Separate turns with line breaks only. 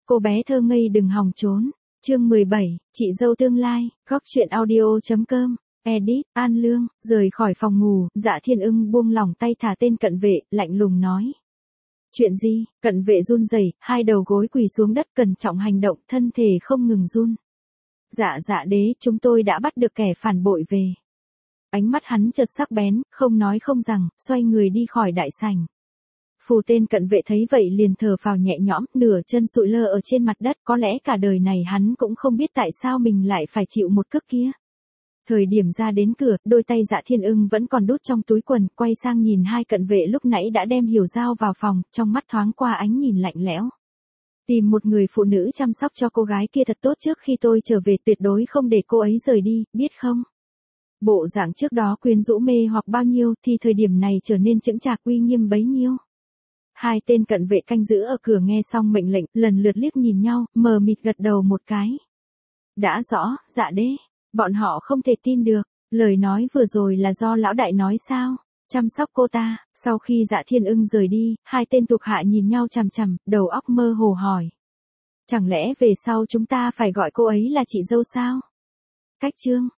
cô bé thơ ngây đừng hòng trốn. Chương 17, chị dâu tương lai, góc truyện audio.com, edit, An Lương, rời khỏi phòng ngủ, Dạ Thiên Ưng buông lỏng tay thả tên cận vệ, lạnh lùng nói. Chuyện gì? Cận vệ run rẩy, hai đầu gối quỳ xuống đất cẩn trọng hành động, thân thể không ngừng run. Dạ đế, chúng tôi đã bắt được kẻ phản bội về. Ánh mắt hắn chợt sắc bén, không nói không rằng, xoay người đi khỏi đại sảnh. Phù tên cận vệ thấy vậy liền thở phào nhẹ nhõm, nửa chân sụi lơ ở trên mặt đất, có lẽ cả đời này hắn cũng không biết tại sao mình lại phải chịu một cước kia. Thời điểm ra đến cửa, đôi tay Dạ Thiên Ưng vẫn còn đút trong túi quần, quay sang nhìn hai cận vệ lúc nãy đã đem Hiểu Giao vào phòng, trong mắt thoáng qua ánh nhìn lạnh lẽo. Tìm một người phụ nữ chăm sóc cho cô gái kia thật tốt trước khi tôi trở về, tuyệt đối không để cô ấy rời đi, biết không? Bộ dạng trước đó quyến rũ mê hoặc bao nhiêu thì thời điểm này trở nên chững chạc uy nghiêm bấy nhiêu. Hai tên cận vệ canh giữ ở cửa nghe xong mệnh lệnh, lần lượt liếc nhìn nhau, mờ mịt gật đầu một cái. Đã rõ, dạ đế. Bọn họ không thể tin được, lời nói vừa rồi là do lão đại nói sao? Chăm sóc cô ta. Sau khi Dạ Thiên Ưng rời đi, hai tên thuộc hạ nhìn nhau chằm chằm, đầu óc mơ hồ hỏi. Chẳng lẽ về sau chúng ta phải gọi cô ấy là chị dâu sao? Cách chương